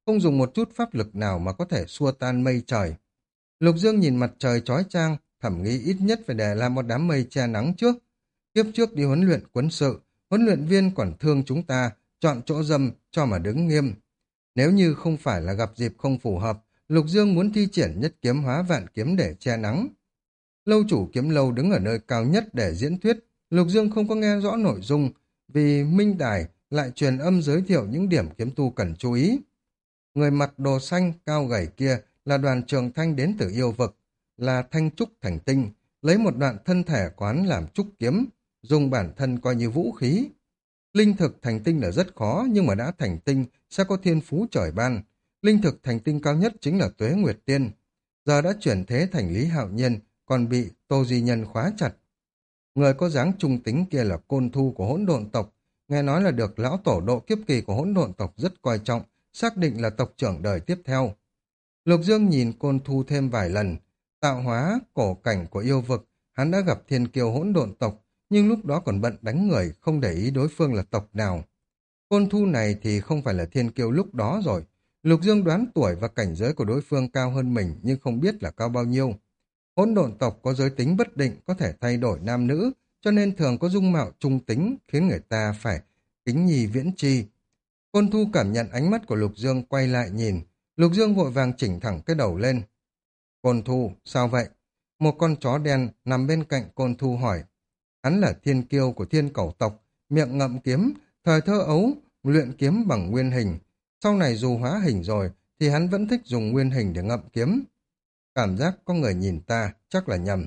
không dùng một chút pháp lực nào mà có thể xua tan mây trời. Lục Dương nhìn mặt trời chói chang, thầm nghĩ ít nhất phải để làm một đám mây che nắng trước. Tiếp trước đi huấn luyện quân sự, huấn luyện viên còn thương chúng ta, chọn chỗ dâm cho mà đứng nghiêm. Nếu như không phải là gặp dịp không phù hợp, Lục Dương muốn thi triển nhất kiếm hóa vạn kiếm để che nắng. Lâu chủ kiếm lâu đứng ở nơi cao nhất để diễn thuyết, Lục Dương không có nghe rõ nội dung, vì Minh Đài lại truyền âm giới thiệu những điểm kiếm tu cần chú ý. Người mặc đồ xanh cao gầy kia là Đoàn Trường Thanh đến từ yêu vực, là Thanh Trúc Thành Tinh, lấy một đoạn thân thể quán làm trúc kiếm, dùng bản thân coi như vũ khí. Linh thực thành tinh là rất khó, nhưng mà đã thành tinh sẽ có thiên phú trời ban. Linh thực thành tinh cao nhất chính là Tuế Nguyệt Tiên. Giờ đã chuyển thế thành Lý Hạo Nhiên, còn bị Tô Duy Nhân khóa chặt. Người có dáng trung tính kia là Côn Thu của Hỗn Độn tộc, nghe nói là được lão tổ độ kiếp kỳ của Hỗn Độn tộc rất coi trọng, xác định là tộc trưởng đời tiếp theo. Lục Dương nhìn Côn Thu thêm vài lần, tạo hóa cổ cảnh của yêu vực, hắn đã gặp thiên kiêu Hỗn Độn tộc, nhưng lúc đó còn bận đánh người, không để ý đối phương là tộc nào. Côn Thu này thì không phải là thiên kiêu lúc đó rồi. Lục Dương đoán tuổi và cảnh giới của đối phương cao hơn mình, nhưng không biết là cao bao nhiêu. Hỗn Độn tộc có giới tính bất định, có thể thay đổi nam nữ, cho nên thường có dung mạo trung tính, khiến người ta phải kính nhi viễn chi. Côn Thu cảm nhận ánh mắt của Lục Dương, quay lại nhìn. Lục Dương vội vàng chỉnh thẳng cái đầu lên. Côn Thu, sao vậy? Một con chó đen nằm bên cạnh Côn Thu hỏi. Hắn là thiên kiêu của thiên cẩu tộc, miệng ngậm kiếm, thời thơ ấu, luyện kiếm bằng nguyên hình. Sau này dù hóa hình rồi, thì hắn vẫn thích dùng nguyên hình để ngậm kiếm. Cảm giác có người nhìn ta, chắc là nhầm.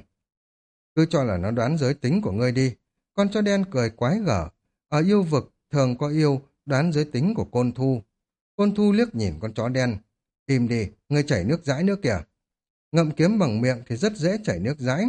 Cứ cho là nó đoán giới tính của ngươi đi. Con chó đen cười quái gở. Ở yêu vực, thường có yêu đoán giới tính của Côn Thu. Côn Thu liếc nhìn con chó đen. Im đi, ngươi chảy nước dãi nữa kìa. Ngậm kiếm bằng miệng thì rất dễ chảy nước dãi.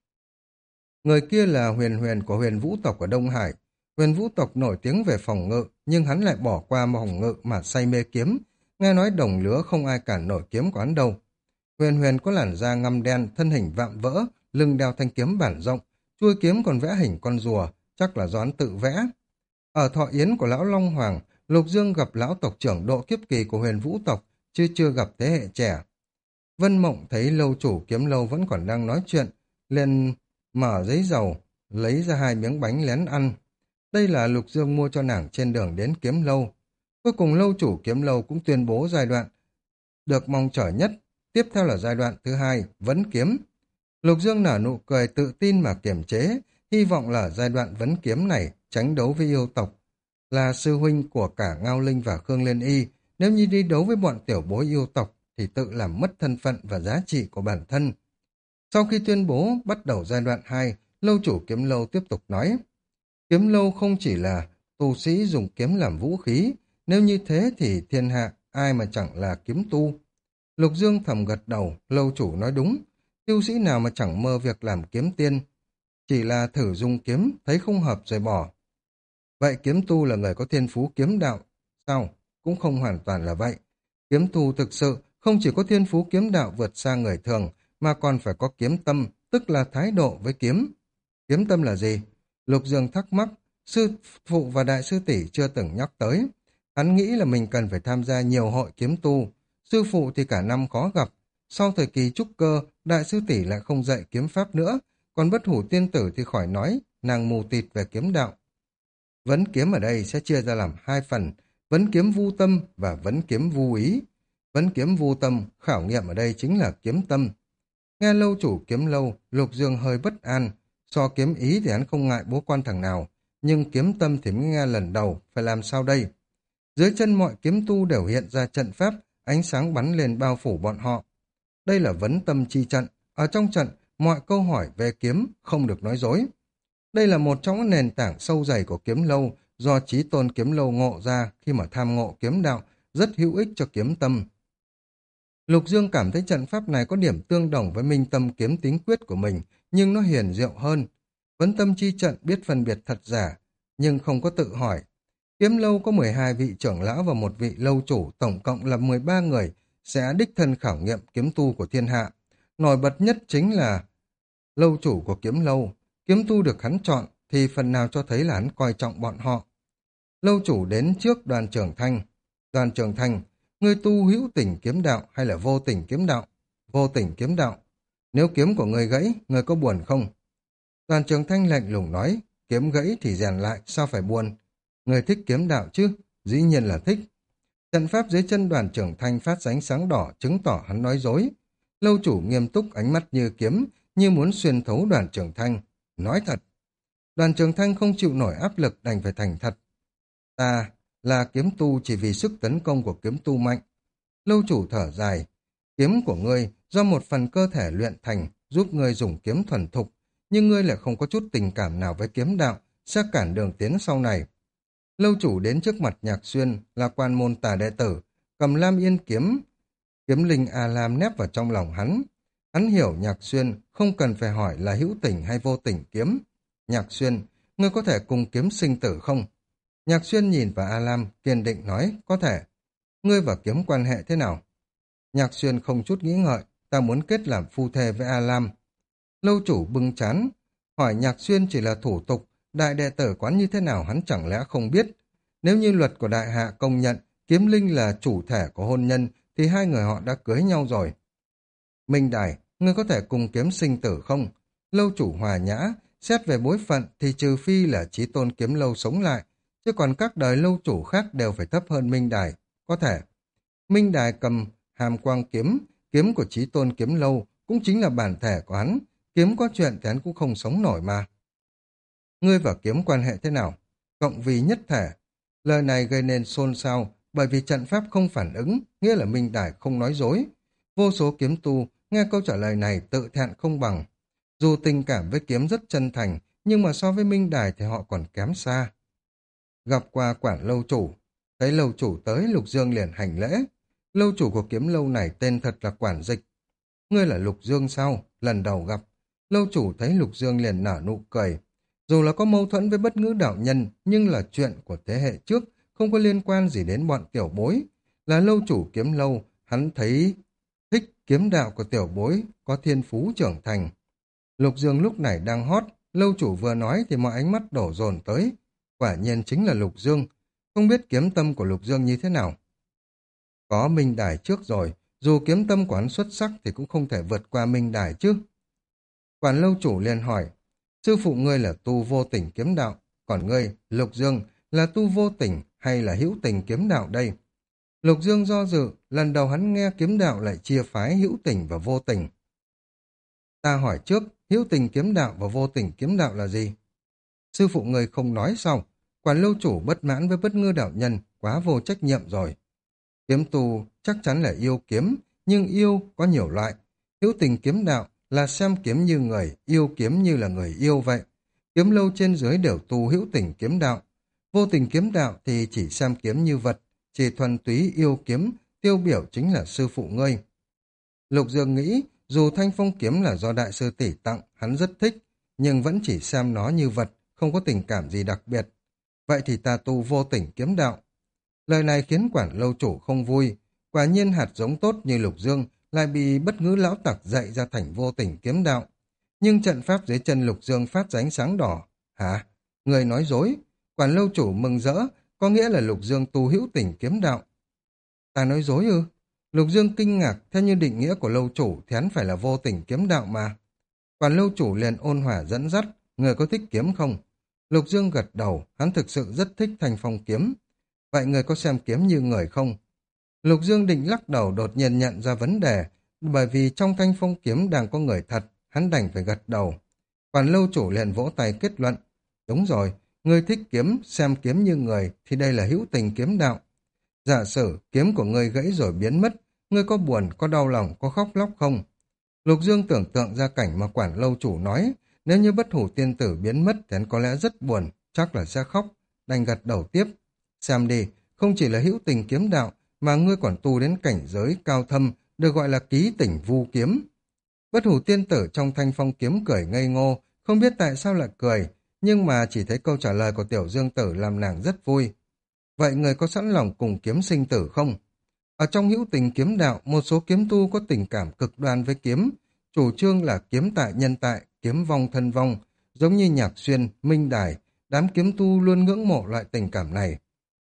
Người kia là Huyền Huyền của Huyền Vũ tộc ở Đông Hải. Huyền Vũ tộc nổi tiếng về phòng ngự, nhưng hắn lại bỏ qua phòng ngự mà say mê kiếm. Nghe nói đồng lứa không ai cản nổi kiếm của hắn đâu. Huyền Huyền có làn da ngăm đen, thân hình vạm vỡ, lưng đeo thanh kiếm bản rộng, chuôi kiếm còn vẽ hình con rùa, chắc là do hắn tự vẽ. Ở thọ yến của lão Long Hoàng, Lục Dương gặp lão tộc trưởng độ kiếp kỳ của Huyền Vũ tộc, chứ chưa gặp thế hệ trẻ. Vân Mộng thấy lâu chủ kiếm lâu vẫn còn đang nói chuyện, liền mở giấy dầu, lấy ra 2 miếng bánh lén ăn. Đây là Lục Dương mua cho nàng trên đường đến kiếm lâu. Cuối cùng lâu chủ kiếm lâu cũng tuyên bố giai đoạn được mong chờ nhất, tiếp theo là giai đoạn thứ 2, vấn kiếm. Lục Dương nở nụ cười tự tin mà kiềm chế, hy vọng là giai đoạn vấn kiếm này tránh đấu với yêu tộc. Là sư huynh của cả Ngao Linh và Khương Liên Y, nếu như đi đấu với bọn tiểu bối yêu tộc thì tự làm mất thân phận và giá trị của bản thân. Sau khi tuyên bố bắt đầu giai đoạn 2, lâu chủ kiếm lâu tiếp tục nói, kiếm lâu không chỉ là tu sĩ dùng kiếm làm vũ khí, nếu như thế thì thiên hạ ai mà chẳng là kiếm tu. Lục Dương thầm gật đầu, lâu chủ nói đúng, tu sĩ nào mà chẳng mơ việc làm kiếm tiên, chỉ là thử dùng kiếm, thấy không hợp rồi bỏ. Vậy kiếm tu là người có thiên phú kiếm đạo, sao? Cũng không hoàn toàn là vậy. Kiếm tu thực sự không chỉ có thiên phú kiếm đạo vượt xa người thường, mà còn phải có kiếm tâm, tức là thái độ với kiếm. Kiếm tâm là gì? Lục Dương thắc mắc, sư phụ và đại sư tỷ chưa từng nhắc tới. Hắn nghĩ là mình cần phải tham gia nhiều hội kiếm tu. Sư phụ thì cả năm khó gặp. Sau thời kỳ trúc cơ, đại sư tỷ lại không dạy kiếm pháp nữa. Còn bất hủ tiên tử thì khỏi nói, nàng mù tịt về kiếm đạo. Vấn kiếm ở đây sẽ chia ra làm 2 phần, vấn kiếm vu tâm và vấn kiếm vu ý. Vấn kiếm vu tâm, khảo nghiệm ở đây chính là kiếm tâm. Nghe lâu chủ kiếm lâu, Lục Dương hơi bất an. So kiếm ý thì hắn không ngại bố quan thằng nào, nhưng kiếm tâm thì mới nghe lần đầu, phải làm sao đây? Dưới chân mọi kiếm tu đều hiện ra trận pháp, ánh sáng bắn lên bao phủ bọn họ. Đây là vấn tâm chi trận, ở trong trận, mọi câu hỏi về kiếm không được nói dối. Đây là một trong những nền tảng sâu dày của kiếm lâu, do Chí Tôn kiếm lâu ngộ ra khi mà tham ngộ kiếm đạo, rất hữu ích cho kiếm tâm. Lục Dương cảm thấy trận pháp này có điểm tương đồng với minh tâm kiếm tính quyết của mình, nhưng nó hiền diệu hơn. Vấn tâm chi trận biết phân biệt thật giả, nhưng không có tự hỏi. Kiếm lâu có 12 vị trưởng lão và một vị lâu chủ, tổng cộng là 13 người, sẽ đích thân khảo nghiệm kiếm tu của thiên hạ. Nổi bật nhất chính là lâu chủ của kiếm lâu. Kiếm tu được hắn chọn thì phần nào cho thấy là hắn coi trọng bọn họ. Lâu chủ đến trước Đoàn Trường Thanh. Đoàn Trường Thanh, Ngươi tu hữu tình kiếm đạo hay là vô tình kiếm đạo? Vô tình kiếm đạo. Nếu kiếm của ngươi gãy, ngươi có buồn không? Đoàn Trường Thanh lạnh lùng nói, kiếm gãy thì rèn lại, sao phải buồn? Ngươi thích kiếm đạo chứ? Dĩ nhiên là thích. Trận pháp dưới chân Đoàn Trường Thanh phát ra ánh sáng đỏ, chứng tỏ hắn nói dối. Lâu chủ nghiêm túc, ánh mắt như kiếm, như muốn xuyên thấu Đoàn Trường Thanh. Nói thật. Đoàn Trường Thanh không chịu nổi áp lực, đành phải thành thật. Ta là kiếm tu chỉ vì sức tấn công của kiếm tu mạnh. Lâu chủ thở dài. Kiếm của ngươi do một phần cơ thể luyện thành, giúp ngươi dùng kiếm thuần thục, nhưng ngươi lại không có chút tình cảm nào với kiếm đạo, sẽ cản đường tiến sau này. Lâu chủ đến trước mặt Nhạc Xuyên, là quan môn tà đệ tử, cầm Lam Yên kiếm, kiếm linh A Lam nép vào trong lòng hắn. Hắn hiểu Nhạc Xuyên không cần phải hỏi là hữu tình hay vô tình kiếm. Nhạc Xuyên, ngươi có thể cùng kiếm sinh tử không? Nhạc Xuyên nhìn vào A Lam, kiên định nói, có thể. Ngươi và kiếm quan hệ thế nào? Nhạc Xuyên không chút nghĩ ngợi, ta muốn kết làm phu thê với A Lam. Lâu chủ bưng chán, hỏi Nhạc Xuyên chỉ là thủ tục, đại đệ tử quán như thế nào hắn chẳng lẽ không biết. Nếu như luật của đại hạ công nhận kiếm linh là chủ thể của hôn nhân, thì hai người họ đã cưới nhau rồi. Minh Đài, ngươi có thể cùng kiếm sinh tử không? Lâu chủ hòa nhã, xét về bối phận thì trừ phi là chí tôn kiếm lâu sống lại, chứ còn các đời lâu chủ khác đều phải thấp hơn Minh Đài. Có thể. Minh Đài cầm hàm quang kiếm, kiếm của chí tôn kiếm lâu, cũng chính là bản thể của hắn. Kiếm có chuyện thì hắn cũng không sống nổi mà. Ngươi và kiếm quan hệ thế nào? Cộng vì nhất thể. Lời này gây nên xôn xao, bởi vì trận pháp không phản ứng, nghĩa là Minh Đài không nói dối. Vô số kiếm tu nghe câu trả lời này tự thẹn không bằng. Dù tình cảm với kiếm rất chân thành, nhưng mà so với Minh Đài thì họ còn kém xa. Gặp qua quản lâu chủ, thấy lâu chủ tới, Lục Dương liền hành lễ. Lâu chủ của kiếm lâu này tên thật là Quản Dịch. Ngươi là Lục Dương sao? Lần đầu gặp. Lâu chủ thấy Lục Dương liền nở nụ cười. Dù là có mâu thuẫn với Bất Ngữ đạo nhân, nhưng là chuyện của thế hệ trước, không có liên quan gì đến bọn tiểu bối. Là lâu chủ kiếm lâu, hắn thấy thích kiếm đạo của tiểu bối, có thiên phú trưởng thành. Lục Dương lúc này đang hot, lâu chủ vừa nói thì mọi ánh mắt đổ dồn tới. Quả nhiên chính là Lục Dương. Không biết kiếm tâm của Lục Dương như thế nào. Có Minh Đài trước rồi, dù kiếm tâm của hắn xuất sắc thì cũng không thể vượt qua Minh Đài chứ. Quản lâu chủ liền hỏi, sư phụ ngươi là tu vô tình kiếm đạo, còn ngươi, Lục Dương, là tu vô tình hay là hữu tình kiếm đạo đây? Lục Dương do dự, lần đầu hắn nghe kiếm đạo lại chia phái hữu tình và vô tình. Ta hỏi trước, hữu tình kiếm đạo và vô tình kiếm đạo là gì? Sư phụ ngươi không nói sao? Quản lâu chủ bất mãn với Bất Ngư đạo nhân, quá vô trách nhiệm rồi. Kiếm tu chắc chắn là yêu kiếm, nhưng yêu có nhiều loại. Hữu tình kiếm đạo là xem kiếm như người, yêu kiếm như là người yêu vậy. Kiếm lâu trên dưới đều tu hữu tình kiếm đạo. Vô tình kiếm đạo thì chỉ xem kiếm như vật, chỉ thuần túy yêu kiếm, tiêu biểu chính là sư phụ ngươi. Lục Dương nghĩ, dù thanh phong kiếm là do đại sư tỷ tặng, hắn rất thích, nhưng vẫn chỉ xem nó như vật, không có tình cảm gì đặc biệt. Vậy thì ta tu vô tình kiếm đạo. Lời này khiến quản lâu chủ không vui. Quả nhiên hạt giống tốt như Lục Dương lại bị Bất Ngữ lão tặc dạy ra thành vô tình kiếm đạo. Nhưng trận pháp dưới chân Lục Dương phát ra ánh sáng đỏ. Hả? Người nói dối. Quản lâu chủ mừng rỡ, có nghĩa là Lục Dương tu hữu tình kiếm đạo. Ta nói dối ư? Lục Dương kinh ngạc, theo như định nghĩa của lâu chủ thì hắn phải là vô tình kiếm đạo mà. Quản lâu chủ liền ôn hòa dẫn dắt, người có thích kiếm không? Lục Dương gật đầu, hắn thực sự rất thích thanh phong kiếm. Vậy người có xem kiếm như người không? Lục Dương định lắc đầu, đột nhiên nhận ra vấn đề, bởi vì trong thanh phong kiếm đang có người thật, hắn đành phải gật đầu. Quản lâu chủ liền vỗ tay kết luận. Đúng rồi, người thích kiếm, xem kiếm như người, thì đây là hữu tình kiếm đạo. Giả sử kiếm của ngươi gãy rồi biến mất, ngươi có buồn, có đau lòng, có khóc lóc không? Lục Dương tưởng tượng ra cảnh mà quản lâu chủ nói, nếu như Bất Hủ tiên tử biến mất thì hắn có lẽ rất buồn, chắc là sẽ khóc, đành gật đầu tiếp. Xem đi, không chỉ là hữu tình kiếm đạo, mà ngươi còn tu đến cảnh giới cao thâm, được gọi là ký tỉnh vu kiếm. Bất Hủ tiên tử trong thanh phong kiếm cười ngây ngô, không biết tại sao lại cười, nhưng mà chỉ thấy câu trả lời của Tiểu Dương tử làm nàng rất vui. Vậy người có sẵn lòng cùng kiếm sinh tử không? Ở trong hữu tình kiếm đạo, một số kiếm tu có tình cảm cực đoan với kiếm, chủ trương là kiếm tại nhân tại, kiếm vong thân vong, giống như Nhạc Xuyên, Minh Đài, đám kiếm tu luôn ngưỡng mộ loại tình cảm này.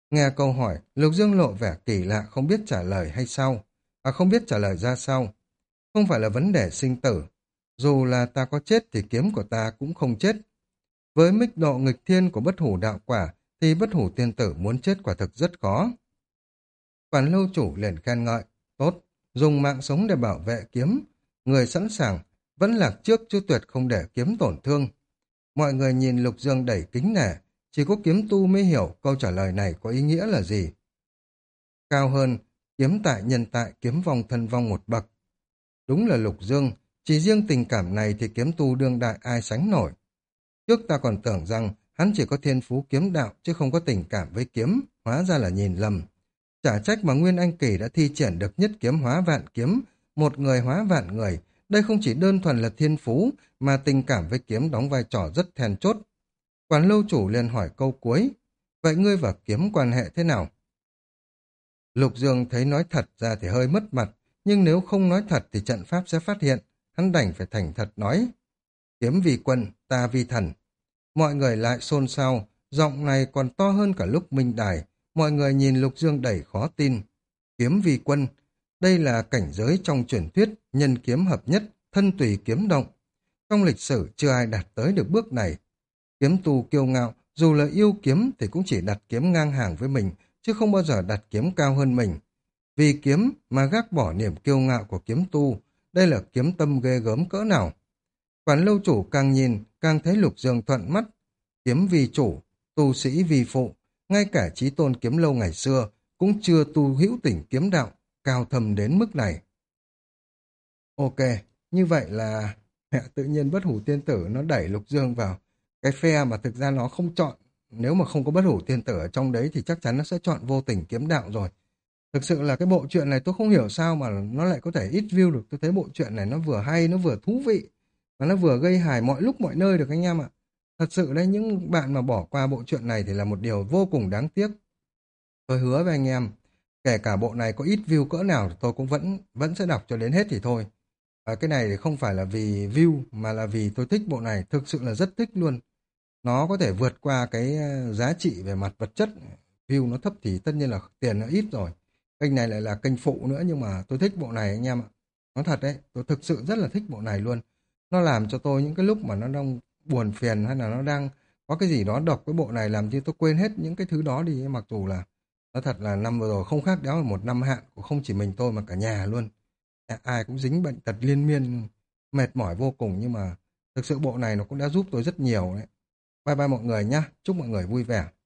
Nghe câu hỏi, Lục Dương lộ vẻ kỳ lạ không biết trả lời hay sao, không biết trả lời ra sao. Không phải là vấn đề sinh tử. Dù là ta có chết thì kiếm của ta cũng không chết. Với mức độ nghịch thiên của bất hủ đạo quả thì bất hủ tiên tử muốn chết quả thực rất khó. Quản lâu chủ liền khen ngợi. Tốt, dùng mạng sống để bảo vệ kiếm. Người sẵn sàng, vẫn lạc trước chứ tuyệt không để kiếm tổn thương. Mọi người nhìn Lục Dương đẩy kính nể, chỉ có kiếm tu mới hiểu câu trả lời này có ý nghĩa là gì. Cao hơn, kiếm tại nhân tại kiếm vong thân vong một bậc. Đúng là Lục Dương, chỉ riêng tình cảm này thì kiếm tu đương đại ai sánh nổi. Trước ta còn tưởng rằng hắn chỉ có thiên phú kiếm đạo chứ không có tình cảm với kiếm, hóa ra là nhìn lầm. Chả trách mà Nguyên Anh Kỳ đã thi triển được nhất kiếm hóa vạn kiếm, một người hóa vạn người. Đây không chỉ đơn thuần là thiên phú, mà tình cảm với kiếm đóng vai trò rất then chốt. Quản lâu chủ liền hỏi câu cuối, vậy ngươi và kiếm quan hệ thế nào? Lục Dương thấy nói thật ra thì hơi mất mặt, nhưng nếu không nói thật thì trận pháp sẽ phát hiện, hắn đành phải thành thật nói. Kiếm vì quân, ta vì thần. Mọi người lại xôn xao, giọng này còn to hơn cả lúc minh đài, mọi người nhìn Lục Dương đầy khó tin. Kiếm vì quân, đây là cảnh giới trong truyền thuyết, nhân kiếm hợp nhất, thân tùy kiếm động. Trong lịch sử chưa ai đạt tới được bước này. Kiếm tu kiêu ngạo, dù là yêu kiếm thì cũng chỉ đặt kiếm ngang hàng với mình, chứ không bao giờ đặt kiếm cao hơn mình. Vì kiếm mà gác bỏ niềm kiêu ngạo của kiếm tu, đây là kiếm tâm ghê gớm cỡ nào. Quản lâu chủ càng nhìn, càng thấy Lục Dương thuận mắt. Kiếm vì chủ, tu sĩ vì phụ, ngay cả chí tôn kiếm lâu ngày xưa cũng chưa tu hữu tình kiếm đạo, cao thầm đến mức này. Ok, như vậy là mẹ tự nhiên bất hủ tiên tử nó đẩy Lục Dương vào cái phe mà thực ra nó không chọn. Nếu mà không có bất hủ tiên tử ở trong đấy thì chắc chắn nó sẽ chọn vô tình kiếm đạo rồi. Thực sự là cái bộ truyện này tôi không hiểu sao mà nó lại có thể ít view được. Tôi thấy bộ truyện này nó vừa hay, nó vừa thú vị, và nó vừa gây hài mọi lúc mọi nơi được anh em ạ. Thật sự đấy, những bạn mà bỏ qua bộ truyện này thì là một điều vô cùng đáng tiếc. Tôi hứa với anh em, kể cả bộ này có ít view cỡ nào thì tôi cũng vẫn sẽ đọc cho đến hết thì thôi. Cái này thì không phải là vì view mà là vì tôi thích bộ này, thực sự là rất thích luôn. Nó có thể vượt qua cái giá trị về mặt vật chất. View nó thấp thì tất nhiên là tiền nó ít rồi. Kênh này lại là kênh phụ nữa, nhưng mà tôi thích bộ này anh em ạ. Nói thật đấy, tôi thực sự rất là thích bộ này luôn. Nó làm cho tôi những cái lúc mà nó đang buồn phiền hay là nó đang có cái gì đó đọc cái bộ này làm cho tôi quên hết những cái thứ đó đi. Mặc dù là nó thật là năm vừa rồi không khác đó là một năm hạn của không chỉ mình tôi mà cả nhà luôn. Ai cũng dính bệnh tật liên miên, mệt mỏi vô cùng, nhưng mà thực sự bộ này nó cũng đã giúp tôi rất nhiều đấy. Bye bye mọi người nhá, chúc mọi người vui vẻ.